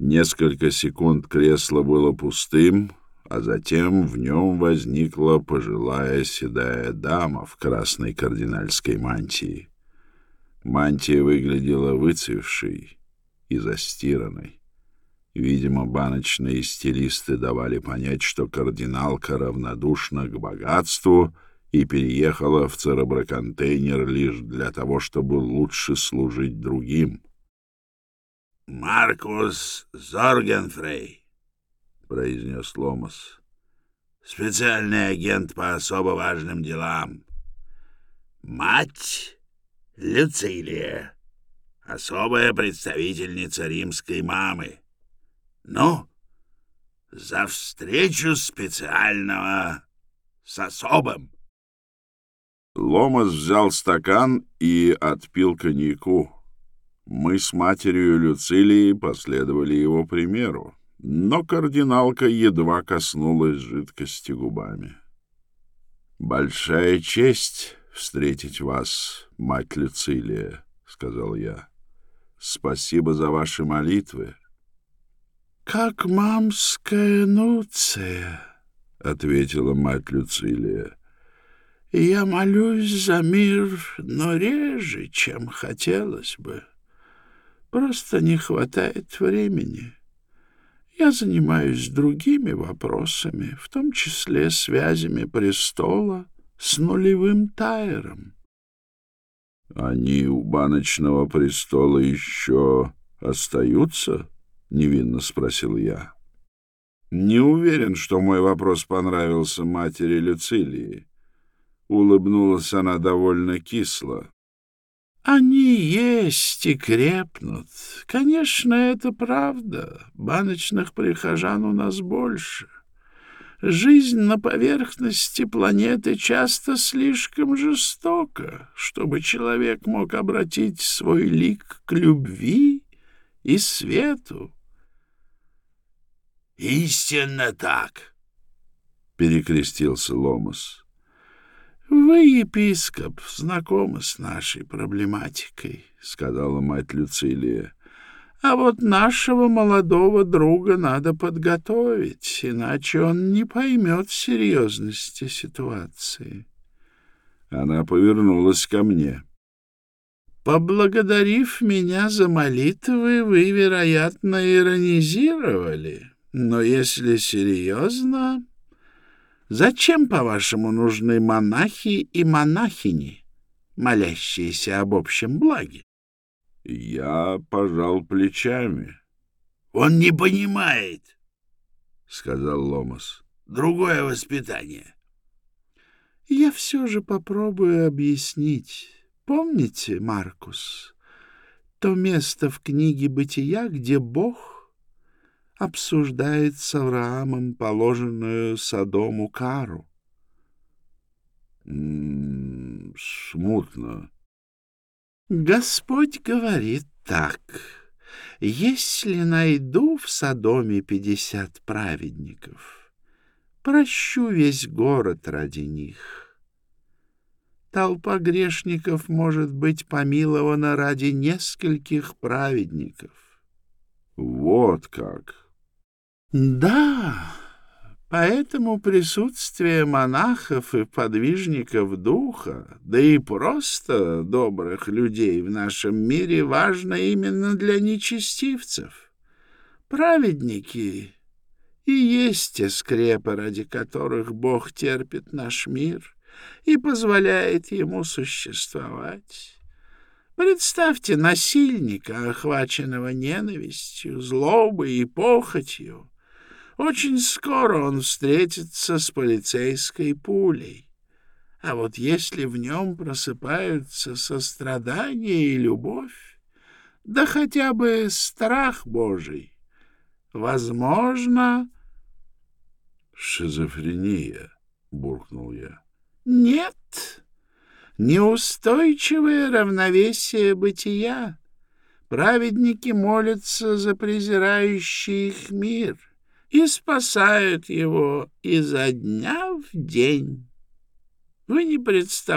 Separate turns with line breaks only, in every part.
Несколько секунд кресло было пустым, а затем в нем возникла пожилая седая дама в красной кардинальской мантии. Мантия выглядела выцвевшей и застиранной. Видимо, баночные стилисты давали понять, что кардиналка равнодушна к богатству и переехала в цереброконтейнер лишь для того, чтобы лучше служить другим. «Маркус Зоргенфрей», — произнес Ломас, — «специальный агент по особо важным делам. Мать Люцилия, особая представительница римской мамы. Ну, за встречу специального с особым». Ломас взял стакан и отпил коньяку. Мы с матерью Люцилии последовали его примеру, но кардиналка едва коснулась жидкости губами. «Большая честь встретить вас, мать Люцилия», — сказал я. «Спасибо за ваши молитвы». «Как мамская нуция», — ответила мать Люцилия. «Я молюсь за мир, но реже, чем хотелось бы. Просто не хватает времени. Я занимаюсь другими вопросами, в том числе связями престола с нулевым Тайром». «Они у баночного престола еще остаются?» — невинно спросил я. Не уверен, что мой вопрос понравился матери Люцилии. Улыбнулась она довольно кисло. «Они есть и крепнут. Конечно, это правда. Баночных прихожан у нас больше. Жизнь на поверхности планеты часто слишком жестока, чтобы человек мог обратить свой лик к любви и свету». «Истинно так», — перекрестился Ломас. «Вы, епископ, знакомы с нашей проблематикой», — сказала мать Люцилия. «А вот нашего молодого друга надо подготовить, иначе он не поймет серьезности ситуации». Она повернулась ко мне. «Поблагодарив меня за молитвы, вы, вероятно, иронизировали. Но если серьезно... Зачем, по-вашему, нужны монахи и монахини, молящиеся об общем благе?» Я пожал плечами. «Он не понимает», — сказал Ломас. «Другое воспитание». «Я все же попробую объяснить. Помните, Маркус, то место в книге «Бытия», где Бог обсуждает с Авраамом положенную Содому кару?» «Смутно». «Господь говорит так: если найду в Содоме 50 праведников, прощу весь город ради них. Толпа грешников может быть помилована ради нескольких праведников». «Вот как!» «Да, поэтому присутствие монахов и подвижников духа, да и просто добрых людей в нашем мире важно именно для нечестивцев. Праведники и есть те скрепы, ради которых Бог терпит наш мир и позволяет ему существовать. Представьте насильника, охваченного ненавистью, злобой и похотью. Очень скоро он встретится с полицейской пулей. А вот если в нем просыпаются сострадание и любовь, да хотя бы страх Божий, возможно...» «Шизофрения», — буркнул я. «Нет, неустойчивое равновесие бытия. Праведники молятся за презирающий их мир и спасают его изо дня в день. Вы не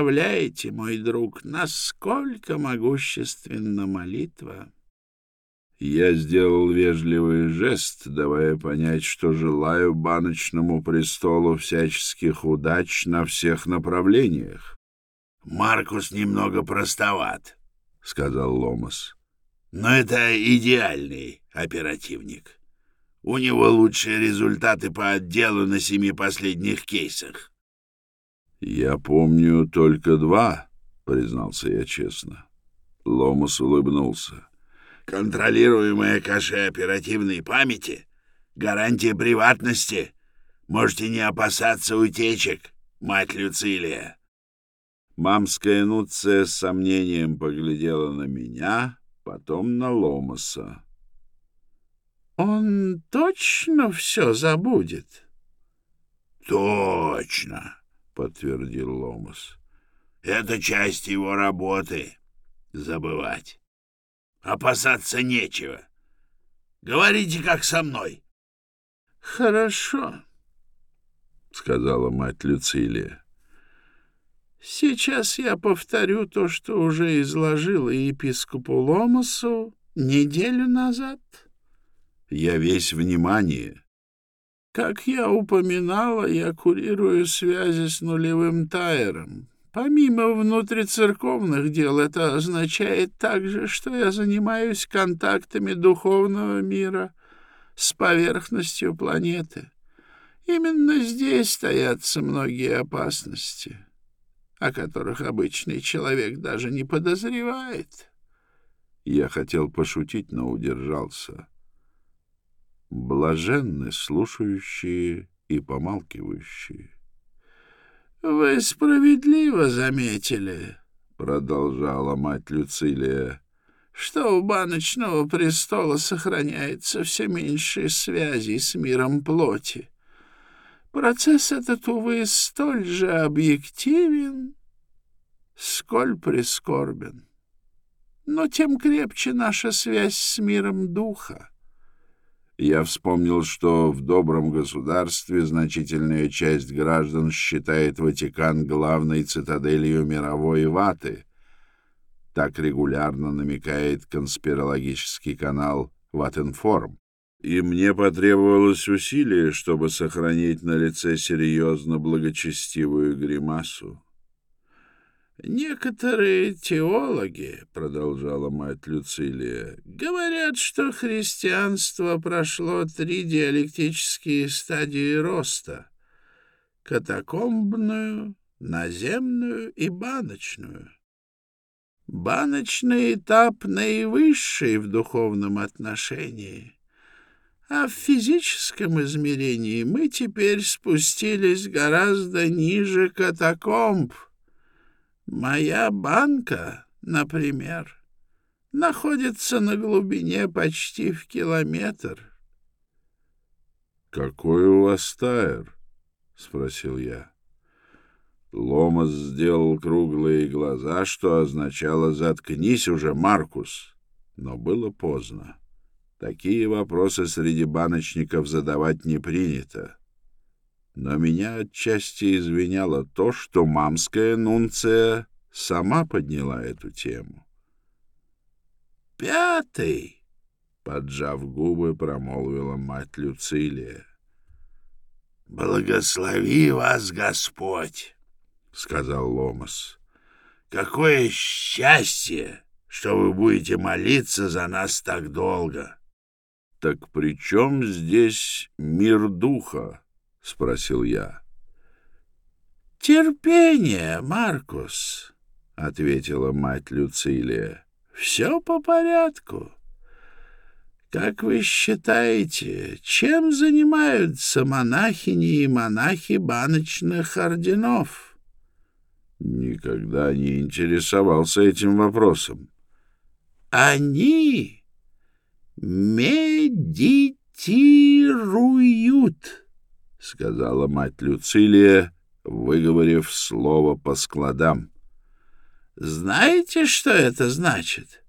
представляете, мой друг, насколько могущественна молитва.
Я сделал вежливый жест, давая понять, что желаю баночному престолу всяческих удач на всех направлениях.
— Маркус немного простоват, — сказал Ломас. — Но это идеальный оперативник. У него лучшие результаты по отделу на 7 последних кейсах.
— Я помню только 2, — признался я честно. Ломас улыбнулся.
Контролируемая кэше оперативной памяти, гарантия приватности. Можете не опасаться утечек, мать Люцилия.
Мамская Нуция с сомнением поглядела на меня, потом на Ломаса.
— Он точно все забудет? — Точно, — подтвердил Ломас. — Это часть его работы — забывать. Опасаться нечего. Говорите, как со мной. — Хорошо, — сказала мать Люцилия. — Сейчас я повторю то, что уже изложила епископу Ломасу неделю назад.
Я весь внимание.
Как я упоминала, я курирую связи с нулевым Тайером. Помимо внутрицерковных дел, это означает также, что я занимаюсь контактами духовного мира с поверхностью планеты. Именно здесь таятся многие опасности, о которых обычный человек даже не подозревает.
Я хотел пошутить, но удержался. Блаженны слушающие и помалкивающие.
— Вы справедливо заметили, — продолжала мать Люцилия, — что у баночного престола сохраняется все меньше связей с миром плоти. Процесс этот, увы, столь же объективен, сколь прискорбен. Но тем крепче наша связь с миром духа.
Я вспомнил, что в добром государстве значительная часть граждан считает Ватикан главной цитаделью мировой ваты. Так регулярно намекает конспирологический канал «Ватинформ». И мне потребовалось усилие, чтобы сохранить на лице серьезно благочестивую гримасу.
«Некоторые теологи, — продолжала мать Люцилия, — говорят, что христианство прошло 3 диалектические стадии роста — катакомбную, наземную и баночную. Баночный этап наивысший в духовном отношении, а в физическом измерении мы теперь спустились гораздо ниже катакомб. Моя банка, например, находится на глубине почти в километр.
— Какой у вас Тайер? — спросил я. Ломас сделал круглые глаза, что означало «заткнись уже, Маркус». Но было поздно. Такие вопросы среди баночников задавать не принято. Но меня отчасти извиняло то, что мамская Нунция сама подняла эту тему.
«5»,
— поджав губы, промолвила мать Люцилия.
«Благослови вас Господь», — сказал Ломас. «Какое счастье, что вы будете молиться за нас так долго».
«Так при чем здесь мир духа?» — спросил я.
«Терпение, Маркус», — ответила мать Люцилия. «Все по порядку. Как вы считаете, чем занимаются монахини и монахи баночных орденов?»
Никогда не интересовался этим вопросом.
«Они медитируют», — сказала мать Люцилия, выговорив слово по складам. «Знаете, что это значит?»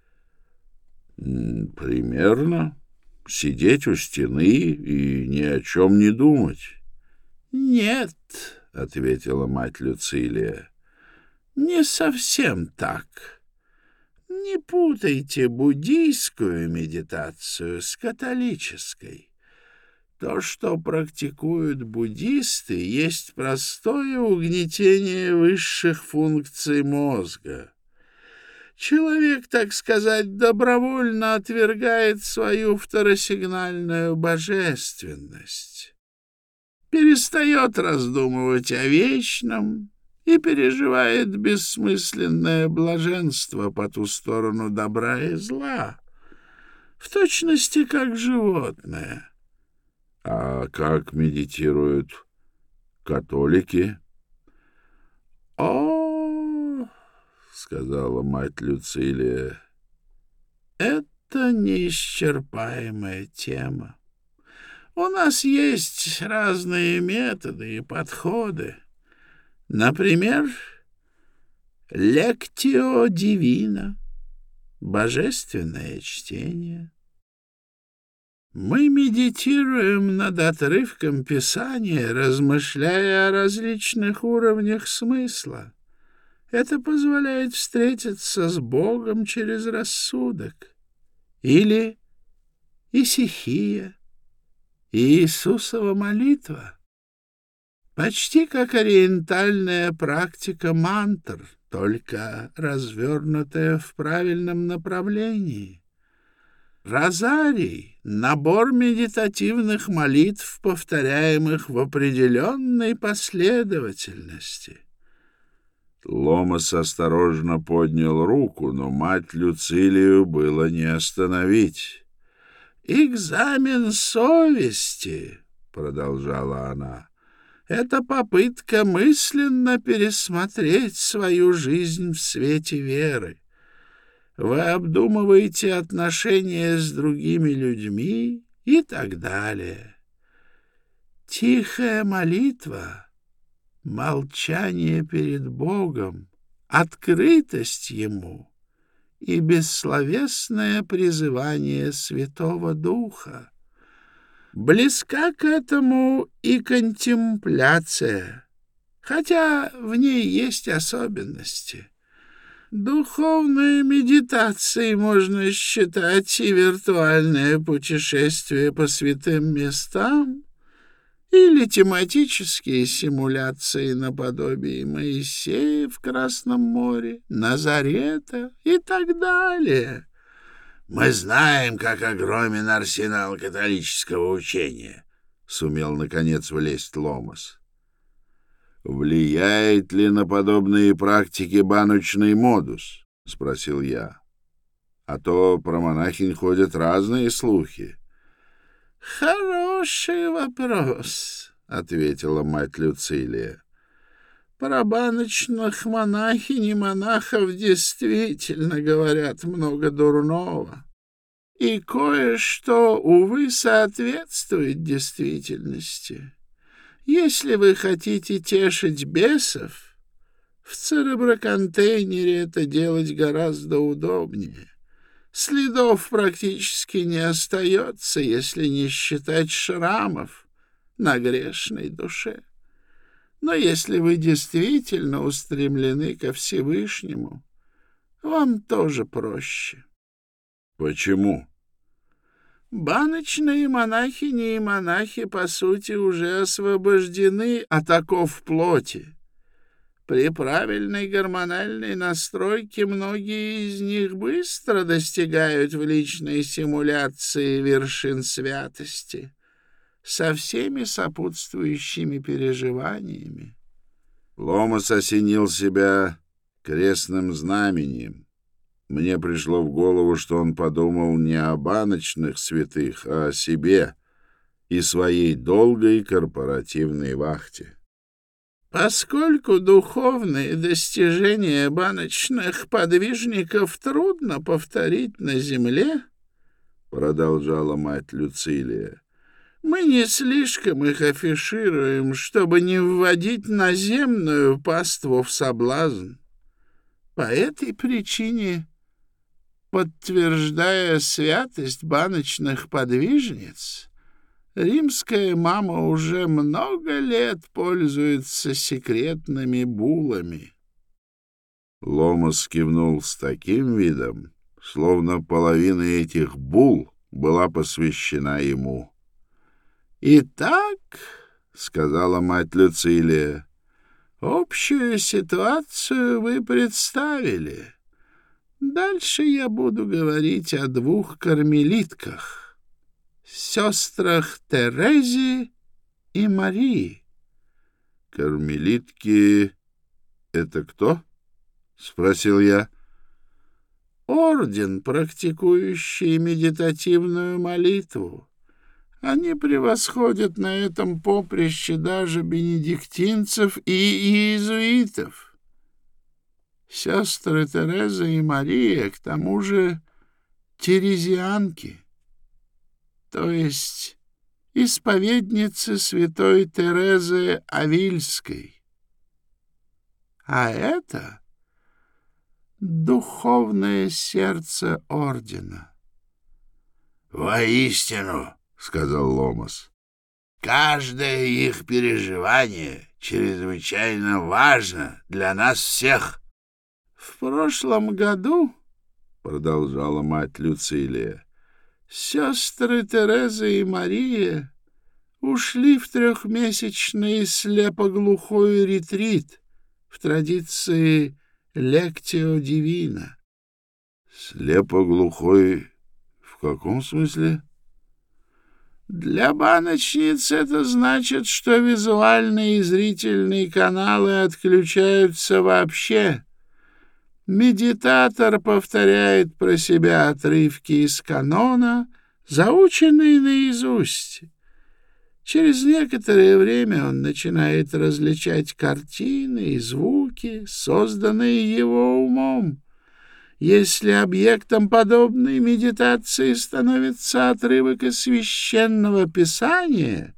«Примерно. Сидеть у стены и ни о чем не думать».
«Нет», — ответила мать Люцилия, — «не совсем так. Не путайте буддийскую медитацию с католической. То, что практикуют буддисты, есть простое угнетение высших функций мозга. Человек, так сказать, добровольно отвергает свою второсигнальную божественность, перестает раздумывать о вечном и переживает бессмысленное блаженство по ту сторону добра и зла, в точности как животное.
— А как медитируют католики?
— О, — сказала мать Люцилия, — это неисчерпаемая тема. У нас есть разные методы и подходы. Например, «Лектио дивина» — божественное чтение. Мы медитируем над отрывком Писания, размышляя о различных уровнях смысла. Это позволяет встретиться с Богом через рассудок. Или исихия, Иисусова молитва. Почти как ориентальная практика мантр, только развернутая в правильном направлении. Розарий — набор медитативных молитв, повторяемых в определенной последовательности.
Ломас осторожно поднял руку, но мать Люцилию было не остановить.
«Экзамен совести», — продолжала она, — «это попытка мысленно пересмотреть свою жизнь в свете веры. Вы обдумываете отношения с другими людьми и так далее. Тихая молитва, молчание перед Богом, открытость Ему и бессловесное призывание Святого Духа. Близка к этому и контемпляция, хотя в ней есть особенности. Духовной медитацией можно считать и виртуальное путешествие по святым местам, или тематические симуляции наподобие Моисея в Красном море, Назарета и так далее.
«Мы знаем, как огромен арсенал католического учения», — сумел, наконец, влезть Ломас. «Влияет ли на подобные практики баночный модус?» — спросил я. «А то про монахинь ходят разные слухи».
«Хороший вопрос», — ответила мать Люцилия. «Про баночных монахинь и монахов действительно говорят много дурного. И кое-что, увы, соответствует действительности. Если вы хотите тешить бесов, в цереброконтейнере это делать гораздо удобнее. Следов практически не остается, если не считать шрамов на грешной душе. Но если вы действительно устремлены ко Всевышнему, вам тоже проще».
«Почему?»
Баночные монахини и монахи, по сути, уже освобождены от оков плоти. При правильной гормональной настройке многие из них быстро достигают в личной симуляции вершин святости со всеми сопутствующими переживаниями.
Ломас осенил себя крестным знамением. Мне пришло в голову, что он подумал не о баночных святых, а о себе и своей долгой корпоративной вахте.
Поскольку духовные достижения баночных подвижников трудно повторить на земле, — продолжала мать Люцилия, — мы не слишком их афишируем, чтобы не вводить наземную паству в соблазн. По этой причине, подтверждая святость баночных подвижниц, римская мама уже много лет пользуется секретными булами.
Ломас кивнул с таким видом, словно половина этих бул была посвящена ему.
«Итак, — сказала мать Люцилия, — общую ситуацию вы представили. Дальше я буду говорить о двух кармелитках, сестрах Терезе и Марии».
«Кармелитки — это кто?» — спросил я.
«Орден, практикующий медитативную молитву. Они превосходят на этом поприще даже бенедиктинцев и иезуитов. Сестры Тереза и Мария, к тому же, терезианки, то есть исповедницы святой Терезы Авильской. А это духовное сердце ордена».
«Воистину, — сказал Ломас, — каждое их переживание чрезвычайно важно для нас всех».
«В прошлом году, — продолжала мать Люцилия, — сестры Тереза и Мария ушли в трехмесячный слепоглухой ретрит в традиции «Лектио Дивина».
«Слепоглухой в каком смысле?»
Для баночниц это значит, что визуальные и зрительные каналы отключаются вообще. Медитатор повторяет про себя отрывки из канона, заученные наизусть. Через некоторое время он начинает различать картины и звуки, созданные его умом. Если объектом подобной медитации становится отрывок из священного писания,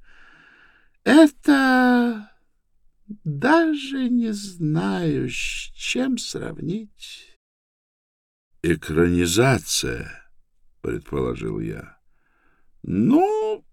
это даже не знаю, с чем сравнить.
«Экранизация», — предположил я.
Ну,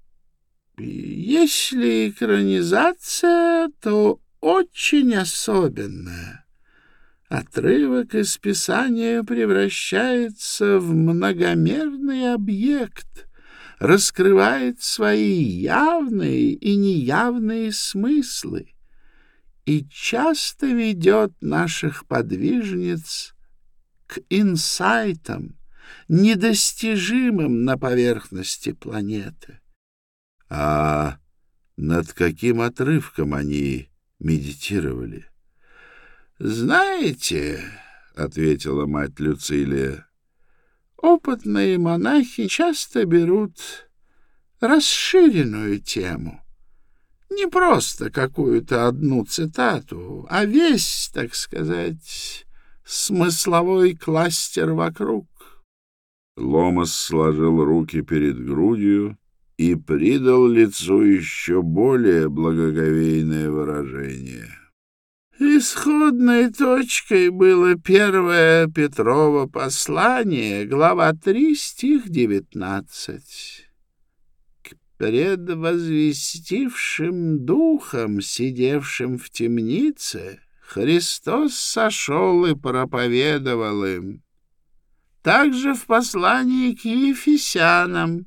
если экранизация, то очень особенная. Отрывок из Писания превращается в многомерный объект, раскрывает свои явные и неявные смыслы и часто ведет наших подвижниц к инсайтам, недостижимым на поверхности планеты.
А над каким отрывком они медитировали?
«Знаете, — ответила мать Люцилия, — опытные монахи часто берут расширенную тему, не просто какую-то одну цитату, а весь, так сказать, смысловой кластер вокруг».
Ломас сложил руки перед грудью и придал лицу еще более благоговейное выражение.
Исходной точкой было первое Петрово послание, глава 3, стих 19. «К предвозвестившим духам, сидевшим в темнице, Христос сошел и проповедовал им». Также в послании к Ефесянам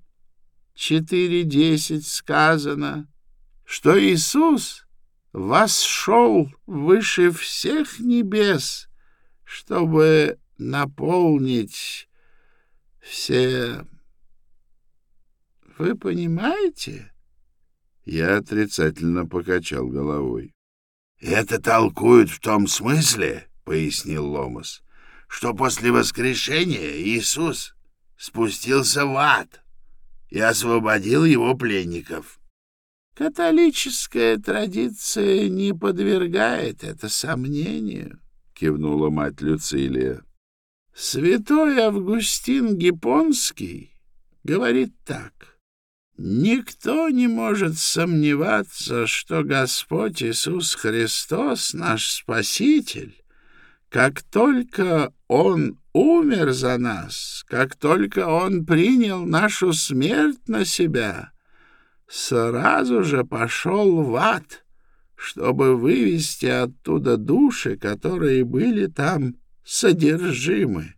4:10 сказано, что Иисус восшел выше всех небес, чтобы наполнить все. Вы понимаете?
Я отрицательно покачал головой.
«Это толкуют в том смысле, — пояснил Ломас, — что после воскрешения Иисус спустился в ад и освободил его пленников».
«Католическая традиция не подвергает это сомнению», — кивнула мать Люцилия. «Святой Августин Гиппонский говорит так: никто не может сомневаться, что Господь Иисус Христос, наш Спаситель, как только Он умер за нас, как только Он принял нашу смерть на себя, сразу же пошел в ад, чтобы вывести оттуда души, которые были там содержимы.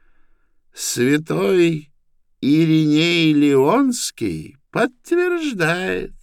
Святой Ириней Лионский подтверждает.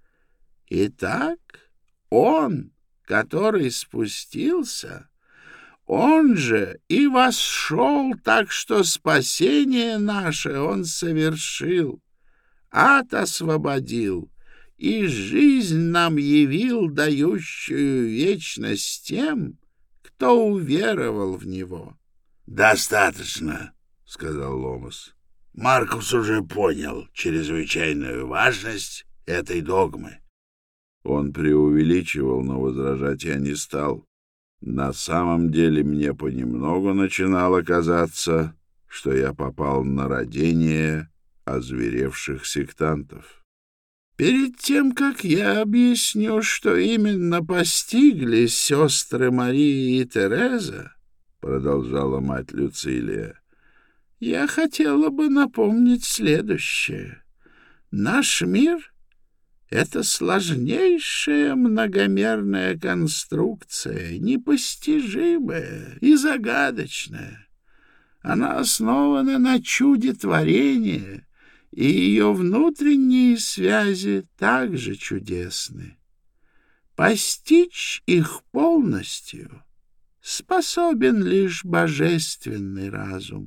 Итак, он, который спустился, он же и восшел, так что спасение наше он совершил, ад освободил и жизнь нам явил, дающую вечность тем, кто уверовал в него.
— Достаточно, — сказал Ломас. — Маркус уже понял чрезвычайную важность этой догмы.
Он преувеличивал, но возражать я не стал. На самом деле мне понемногу начинало казаться, что я попал на родение озверевших сектантов.
Перед тем, как я объясню, что именно постигли сестры Мария и Тереза, — продолжала мать Люцилия, — я хотела бы напомнить следующее. Наш мир — это сложнейшая многомерная конструкция, непостижимая и загадочная. Она основана на чуде творения, и ее внутренние связи также чудесны. Постичь их полностью способен лишь божественный разум.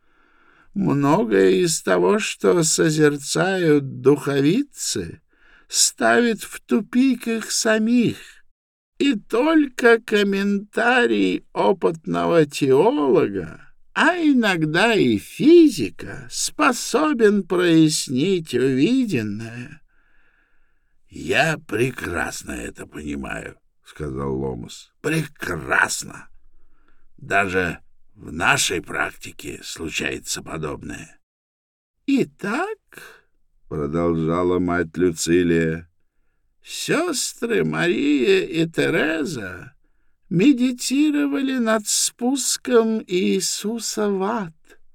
Многое из того, что созерцают духовицы, ставит в тупик их самих, и только комментарий опытного теолога, а иногда и физика, способен прояснить увиденное.
— Я прекрасно это понимаю, — сказал Ломас. — Прекрасно. Даже в нашей практике случается подобное.
— Итак, — продолжала мать Люцилия, — сестры Мария и Тереза медитировали над спуском Иисуса в ад.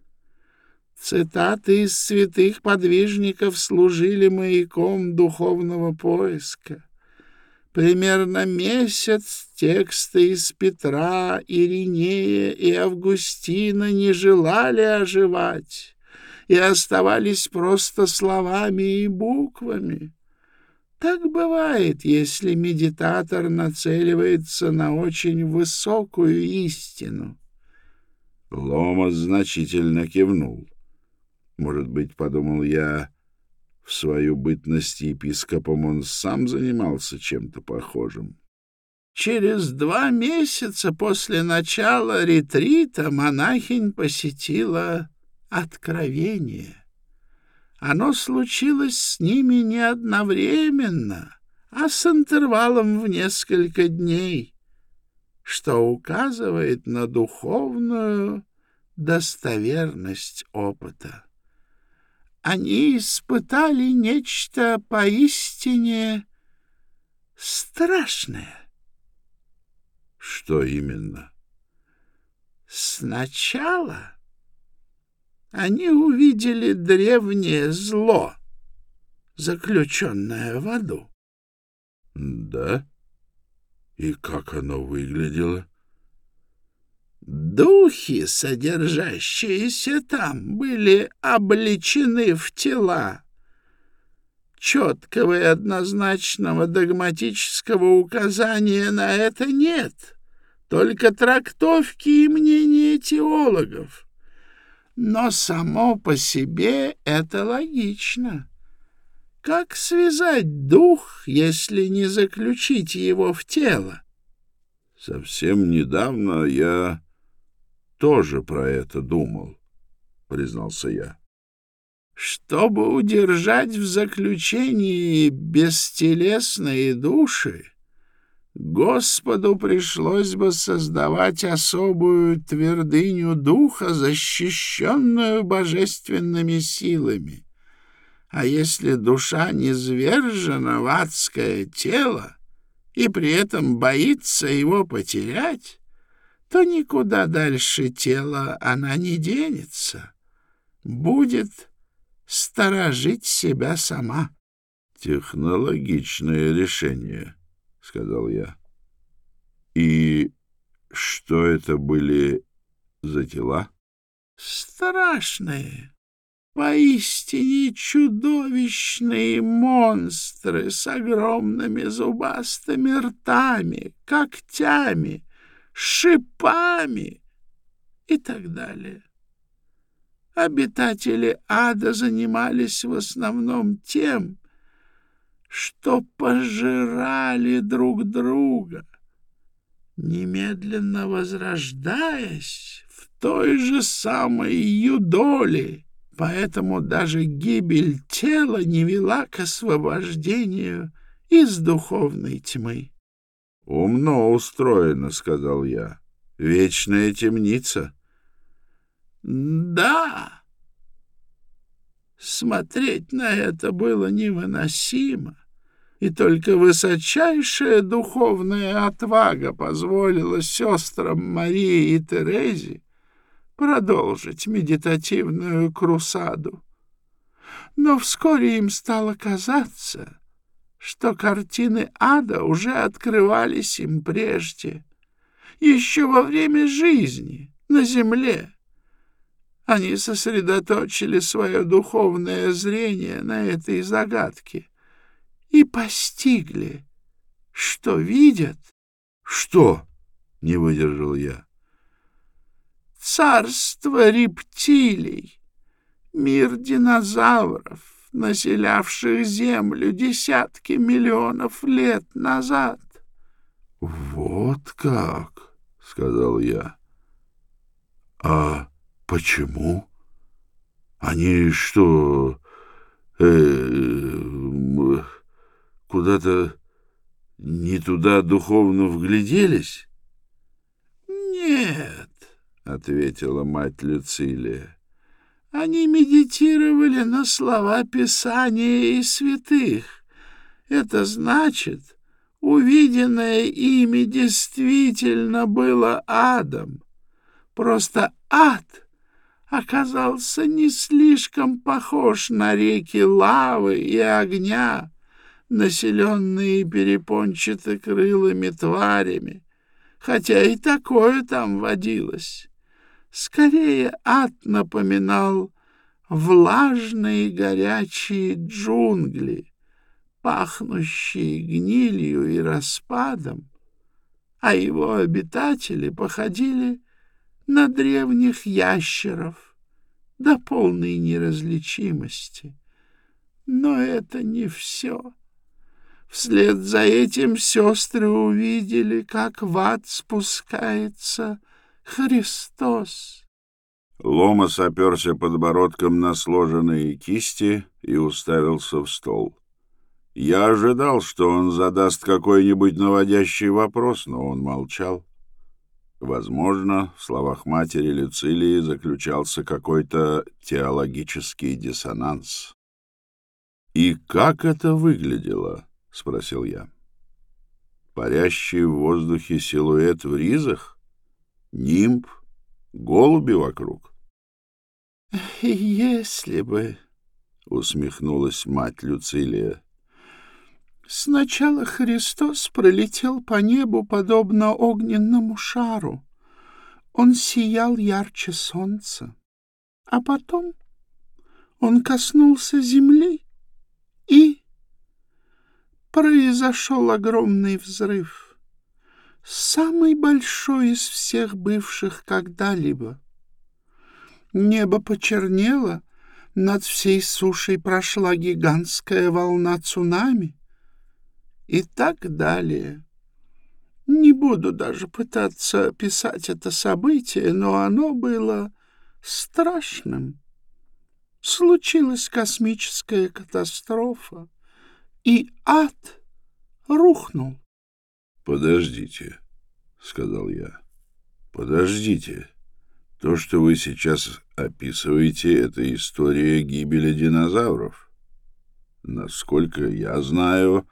Цитаты из святых подвижников служили маяком духовного поиска. Примерно месяц тексты из Петра, Иринея и Августина не желали оживать и оставались просто словами и буквами. Так бывает, если медитатор нацеливается на очень высокую истину.
Ломас значительно кивнул. Может быть, подумал я, в свою бытность епископом он сам занимался чем-то похожим.
Через 2 месяца после начала ретрита монахинь посетила откровение. Оно случилось с ними не одновременно, а с интервалом в несколько дней, что указывает на духовную достоверность опыта. Они испытали нечто поистине страшное.
— Что именно?
— Сначала они увидели древнее зло, заключенное в аду.
— Да? И как оно выглядело?
Духи, содержащиеся там, были облечены в тела. Четкого и однозначного догматического указания на это нет, только трактовки и мнения теологов. Но само по себе это логично. Как связать дух, если не заключить его в тело?
Совсем недавно я тоже про это думал, признался я.
Чтобы удержать в заключении бестелесные души, Господу пришлось бы создавать особую твердыню духа, защищенную божественными силами. А если душа низвержена в адское тело и при этом боится его потерять, то никуда дальше тела она не денется, будет сторожить себя сама.
— Технологичное решение, — сказал я. — И что это были За тела?
Страшные, поистине чудовищные монстры с огромными зубастыми ртами, когтями, шипами и так далее. Обитатели ада занимались в основном тем, что пожирали друг друга, немедленно возрождаясь в той же самой юдоли. Поэтому даже гибель тела не вела к освобождению из духовной тьмы.
— Умно устроено, — сказал я. — Вечная темница.
— Да. Смотреть на это было невыносимо. И только высочайшая духовная отвага позволила сестрам Марии и Терезе продолжить медитативную крусаду. Но вскоре им стало казаться, что картины ада уже открывались им прежде, еще во время жизни на земле. Они сосредоточили свое духовное зрение на этой загадке и постигли, что видят.
— Что? — не выдержал я.
— Царство рептилий, мир динозавров, населявших Землю десятки миллионов лет назад.
— Вот как, — сказал я. — А почему? Они что, куда-то не туда духовно вгляделись?
— Нет, — ответила мать Люцилия. — Они медитировали на слова Писания и святых. Это значит, увиденное ими действительно было адом. Просто ад оказался не слишком похож на реки лавы и огня, населенные перепончатокрылыми тварями, хотя и такое там водилось. Скорее, ад напоминал влажные горячие джунгли, пахнущие гнилью и распадом, а его обитатели походили на древних ящеров до полной неразличимости. Но это не все. Вслед за этим сестры увидели, как в ад спускается Христос.
Ломас оперся подбородком на сложенные кисти и уставился в стол. Я ожидал, что он задаст какой-нибудь наводящий вопрос, но он молчал. Возможно, в словах матери Люцилии заключался какой-то теологический диссонанс. «И как это выглядело?» — спросил я. «Парящий в воздухе силуэт в ризах? Нимб? Голуби вокруг?»
«Если бы...» — усмехнулась мать Люцилия. «Сначала Христос пролетел по небу, подобно огненному шару. Он сиял ярче солнца. А потом он коснулся земли, и произошел огромный взрыв, самый большой из всех бывших когда-либо. Небо почернело, над всей сушей прошла гигантская волна цунами и так далее. Не буду даже пытаться описать это событие, но оно было страшным. Случилась космическая катастрофа, и ад рухнул.
— Подождите, — сказал я. — Подождите. То, что вы сейчас описываете, — это история гибели динозавров. Насколько я знаю,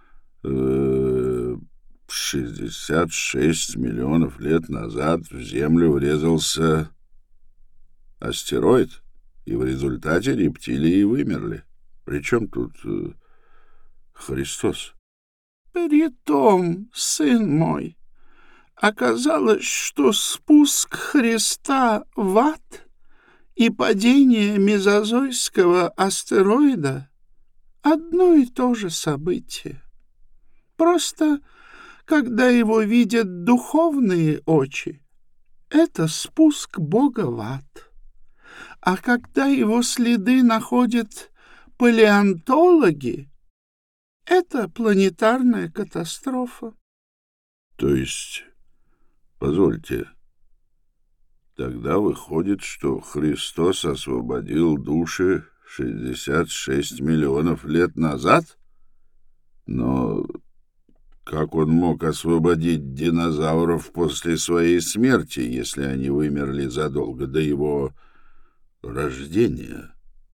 66 миллионов лет назад в Землю врезался астероид, и в результате рептилии вымерли. Причем тут Христос?
Притом, сын мой, Оказалось, что спуск Христа в ад и падение мезозойского астероида — одно и то же событие. Просто, когда его видят духовные очи, это спуск Бога в ад. А когда его следы находят палеонтологи, это планетарная катастрофа.
То есть, позвольте, тогда выходит, что Христос освободил души 66 миллионов лет назад? Но как он мог освободить динозавров после своей смерти, если они вымерли задолго до его рождения?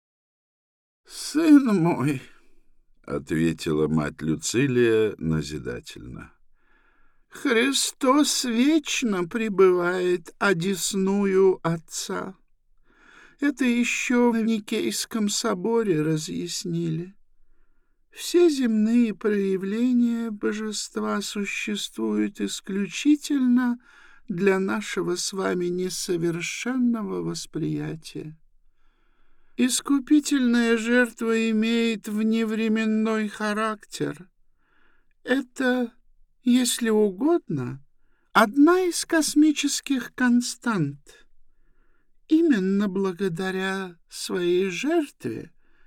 «Сын мой», — ответила мать Люцилия назидательно, — «Христос вечно пребывает одесную Отца. Это еще в Никейском соборе разъяснили. Все земные проявления божества существуют исключительно для нашего с вами несовершенного восприятия. Искупительная жертва имеет вневременной характер. Это, если угодно, одна из космических констант. Именно благодаря своей жертве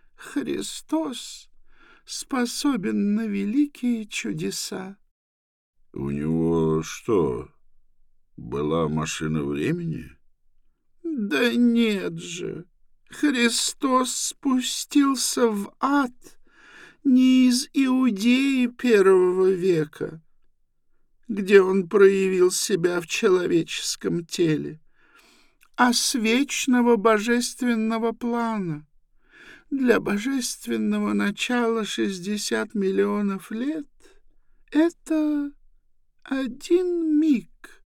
Христос способен на великие чудеса.
— У него что, была машина времени?
— Да нет же! Христос спустился в ад не из Иудеи первого века, где он проявил себя в человеческом теле, а с вечного божественного плана. Для божественного начала 60 миллионов лет — это один миг.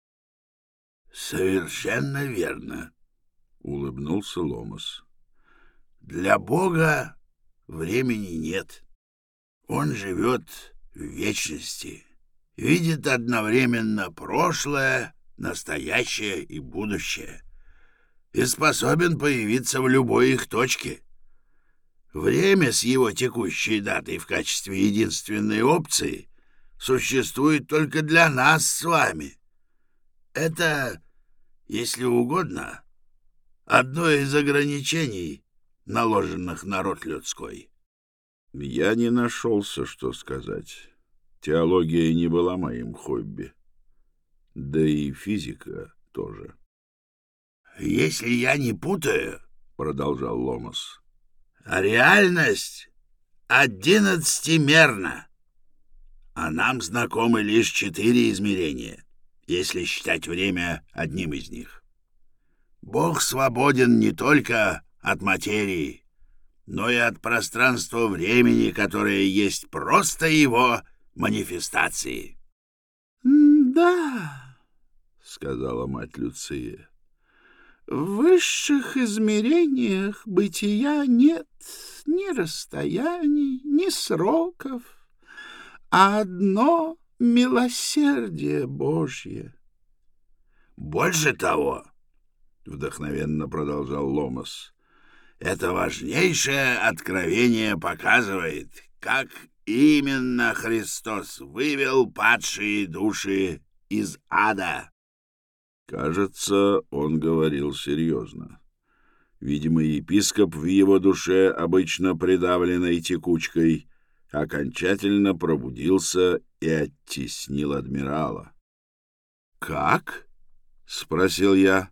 — Совершенно верно, —
улыбнулся Ломас.
— Для Бога времени нет. Он живет в вечности, видит одновременно прошлое, настоящее и будущее и способен появиться в любой их точке. Время с его текущей датой в качестве единственной опции существует только для нас с вами. Это, если угодно, одно из ограничений, наложенных на род людской.
Я не нашелся, что сказать. Теология не была моим хобби. Да и физика тоже.
«Если я не путаю, — продолжал
Ломас,
— реальность 11-мерна, а нам знакомы лишь 4 измерения, если считать время одним из них. Бог свободен не только от материи, но и от пространства-времени, которое есть просто его манифестации».
«Да, — сказала мать Люция, — в высших измерениях бытия нет ни расстояний, ни сроков, а одно милосердие Божье».
«Больше того, — вдохновенно продолжал Ломас, — это важнейшее откровение показывает, как именно Христос вывел падшие души из ада».
Кажется, он говорил серьезно. Видимо, епископ в его душе, обычно придавленной текучкой, окончательно пробудился и оттеснил адмирала. «Как?» — спросил я.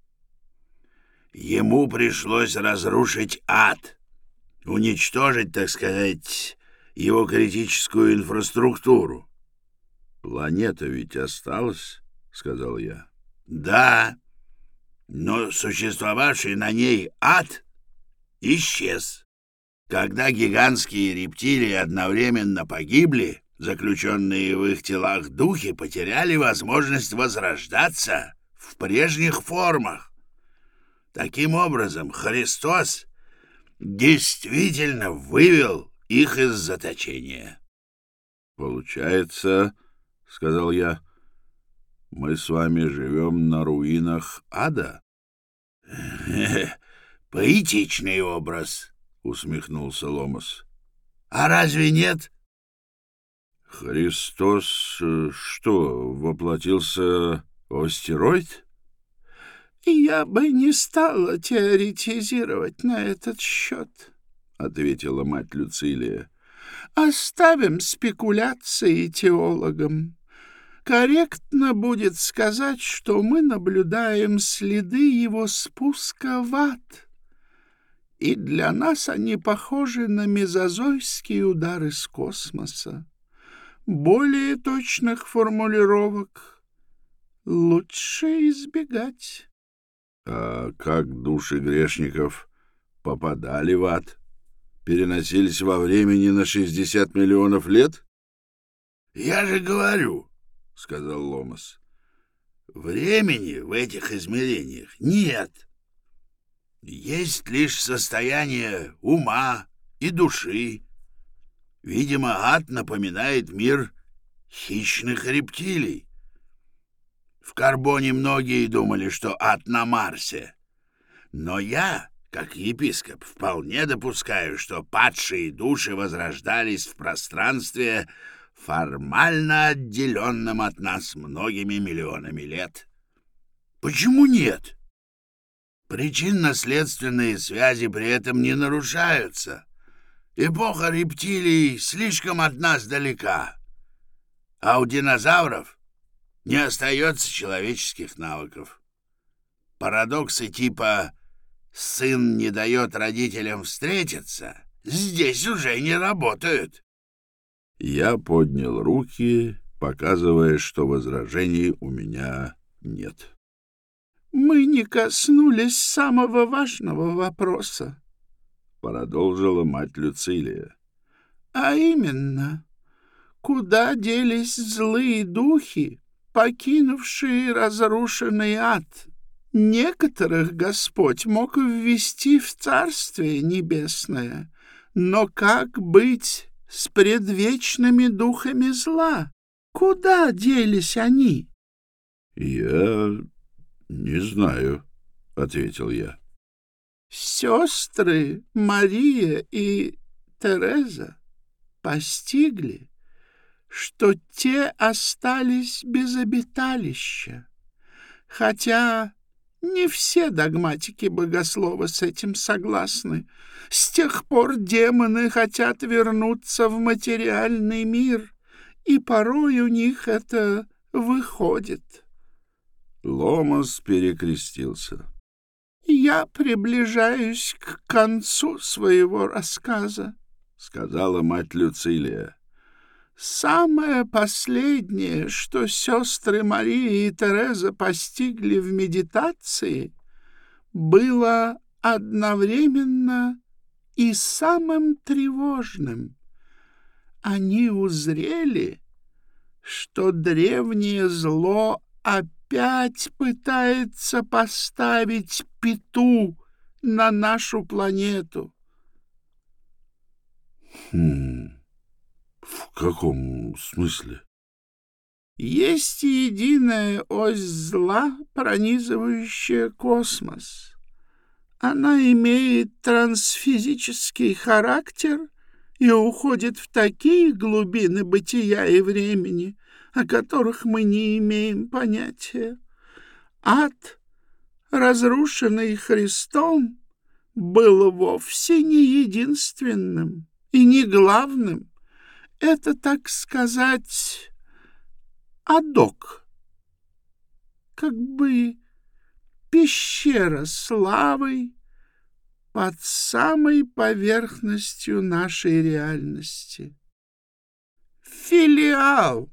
«Ему пришлось разрушить ад, уничтожить, так сказать, его критическую инфраструктуру».
«Планета ведь осталась», — сказал я.
«Да, но существовавший на ней ад исчез. Когда гигантские рептилии одновременно погибли, заключенные в их телах духи потеряли возможность возрождаться в прежних формах. Таким образом, Христос действительно вывел их из заточения».
«Получается, — сказал я, — Мы с вами живем на руинах ада?
— Поэтичный образ, — усмехнулся Ломас. — А разве нет?
— Христос что, воплотился в астероид?
— Я бы не стала теоретизировать на этот счет, — ответила мать Люцилия. — Оставим спекуляции теологам. Корректно будет сказать, что мы наблюдаем следы его спуска в ад, и для нас они похожи на мезозойские удары с космоса. Более точных формулировок лучше избегать.
— А как души грешников попадали в ад? Переносились во времени на 60 миллионов лет?
— Я же говорю, — сказал Ломас, — времени в этих измерениях нет. Есть лишь состояние ума и души. Видимо, ад напоминает мир хищных рептилий. В Карбоне многие думали, что ад на Марсе. Но я, как епископ, вполне допускаю, что падшие души возрождались в пространстве, формально отделенном от нас многими миллионами лет. Почему нет? Причинно-следственные связи при этом не нарушаются. Эпоха рептилий слишком от нас далека, а у динозавров не остается человеческих навыков. Парадоксы типа «сын не дает родителям встретиться» здесь уже не работают.
Я поднял руки, показывая, что возражений у меня нет.
«Мы не коснулись самого важного вопроса», — продолжила мать Люцилия. «А именно, куда делись злые духи, покинувшие разрушенный ад? Некоторых Господь мог ввести в Царствие Небесное, но как быть с предвечными духами зла? Куда делись они?»
«Я не знаю», — ответил я.
Сестры Мария и Тереза постигли, что те остались без обиталища, хотя не все догматики-богословы с этим согласны. С тех пор демоны хотят вернуться в материальный мир, и порой у них это выходит.
Ломас перекрестился.
«Я приближаюсь к концу своего рассказа», — сказала мать Люцилия. «Самое последнее, что сестры Мария и Тереза постигли в медитации, было одновременно и самым тревожным. Они узрели, что древнее зло опять пытается поставить пяту на нашу планету».
В каком смысле?
Есть единая ось зла, пронизывающая космос. Она имеет трансфизический характер и уходит в такие глубины бытия и времени, о которых мы не имеем понятия. Ад, разрушенный Христом, был вовсе не единственным и не главным. Это, так сказать, адок, как бы пещера славы под самой поверхностью нашей реальности. Филиал,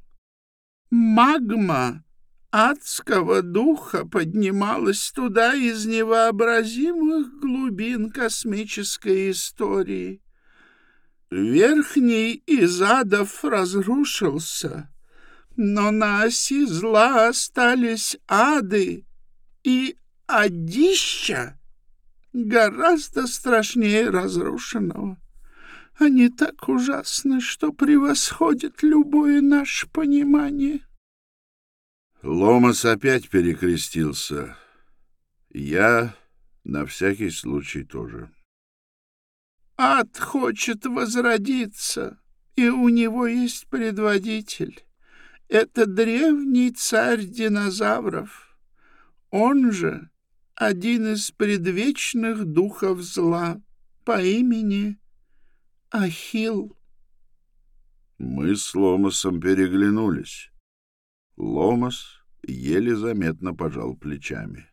магма адского духа поднималась туда из невообразимых глубин космической истории. Верхний из адов разрушился, но на оси зла остались ады, и адища гораздо страшнее разрушенного. Они так ужасны, что превосходят любое наше понимание.
Ломас опять перекрестился. Я на всякий случай тоже.
Ад хочет возродиться, и у него есть предводитель. Это древний царь динозавров. Он же один из предвечных духов зла по имени Ахилл.
Мы с Ломасом переглянулись. Ломас еле заметно пожал плечами.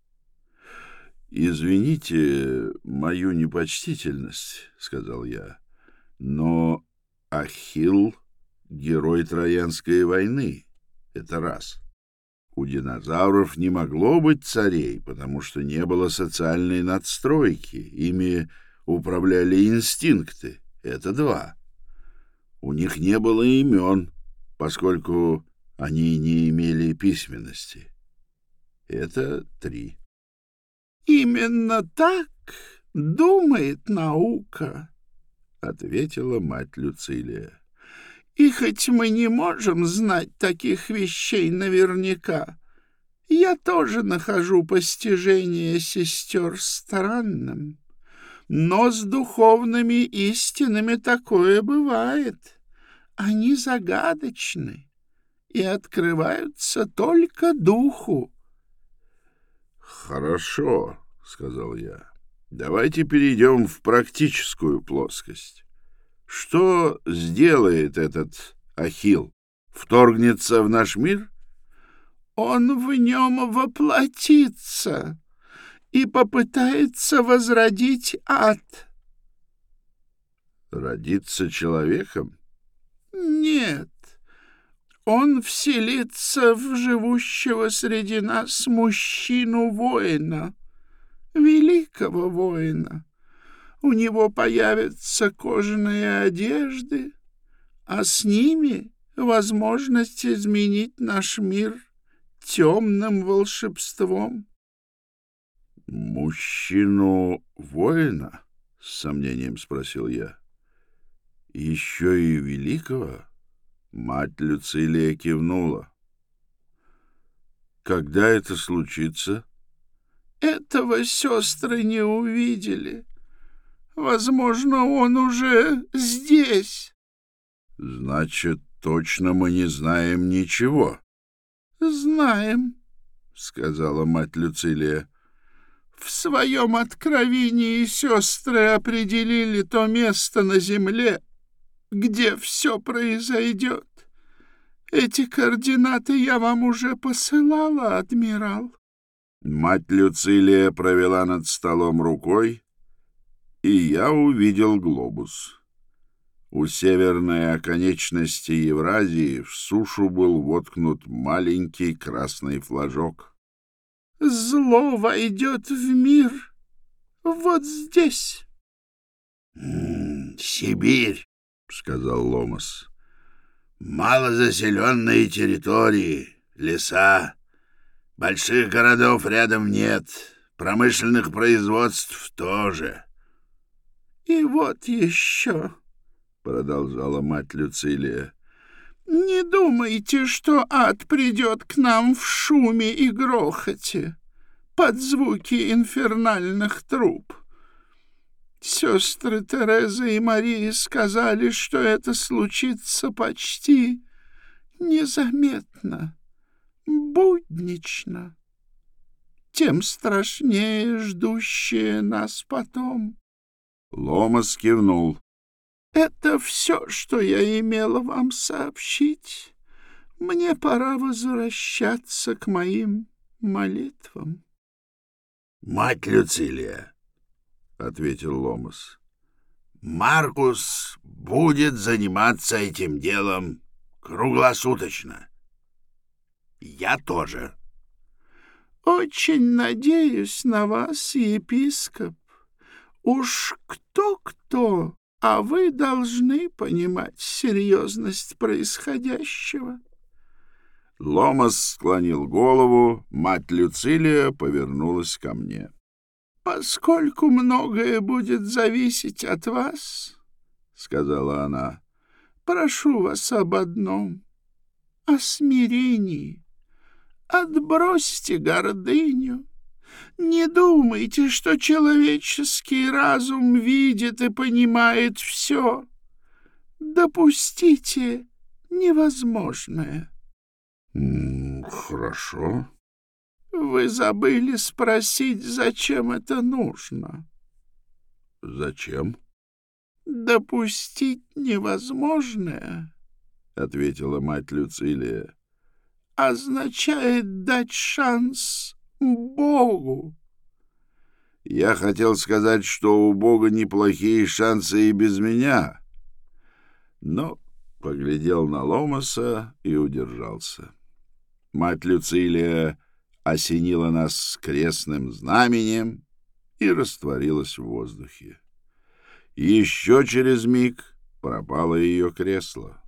«Извините мою непочтительность», — сказал я, — «но Ахилл — герой Троянской войны. Это раз. У динозавров не могло быть царей, потому что не было социальной надстройки. Ими управляли инстинкты. Это два. У них не было имен, поскольку они не имели письменности. Это три.
«Именно так думает наука», —
ответила мать Люцилия.
«И хоть мы не можем знать таких вещей наверняка, я тоже нахожу постижение сестер странным. Но с духовными истинами такое бывает. Они загадочны и открываются только духу».
«Хорошо», — сказал я. «Давайте перейдем в практическую плоскость. Что сделает этот Ахилл? Вторгнется в наш мир?»
«Он в нем воплотится и попытается возродить ад».
«Родиться человеком?»
«Нет. Он вселится в живущего среди нас мужчину-воина, великого воина. У него появятся кожаные одежды, а с ними возможность изменить наш мир темным волшебством».
«Мужчину-воина?» — с сомнением спросил я. «Еще и великого?» Мать Люцилия кивнула. «Когда это случится?»
«Этого сестры не увидели. Возможно, он уже здесь».
«Значит, точно мы не знаем ничего».
«Знаем», —
сказала мать Люцилия.
«В своем откровении сестры определили то место на земле, где все произойдет. Эти координаты я вам уже посылала, адмирал».
Мать Люцилия провела над столом рукой, и я увидел глобус. У северной оконечности Евразии в сушу был воткнут маленький красный флажок.
«Зло войдет в мир вот здесь».
«Сибирь», — сказал Ломас. «Малозаселенные территории, леса. Больших городов рядом нет, промышленных производств тоже».
«И вот еще»,
— продолжала мать Люцилия,
— «не думайте, что ад придет к нам в шуме и грохоте, под звуки инфернальных труб. Сестры Тереза и Мария сказали, что это случится почти незаметно, буднично. Тем страшнее ждущее нас потом».
Ломас кивнул.
«Это все, что я имела вам сообщить. Мне пора возвращаться к моим молитвам».
«Мать Люцилия», — ответил Ломас, — «Маркус будет заниматься этим делом круглосуточно. Я тоже».
«Очень надеюсь на вас, епископ. Уж кто-кто, а вы должны понимать серьезность происходящего».
Ломас склонил голову, мать Люцилия повернулась ко мне.
«Поскольку многое будет зависеть от вас, — сказала она, — прошу вас об одном — о смирении. Отбросьте гордыню. Не думайте, что человеческий разум видит и понимает все. Допустите невозможное.
Хорошо.
Вы забыли спросить, зачем это нужно.
Зачем?
Допустить невозможное,
— ответила мать Люцилия,
— означает дать шанс Богу.
Я хотел сказать, что у Бога неплохие шансы и без меня, но поглядел на Ломоса и удержался. Мать Люцилия осенила нас крестным знаменем и растворилась в воздухе. Еще через миг пропало ее кресло.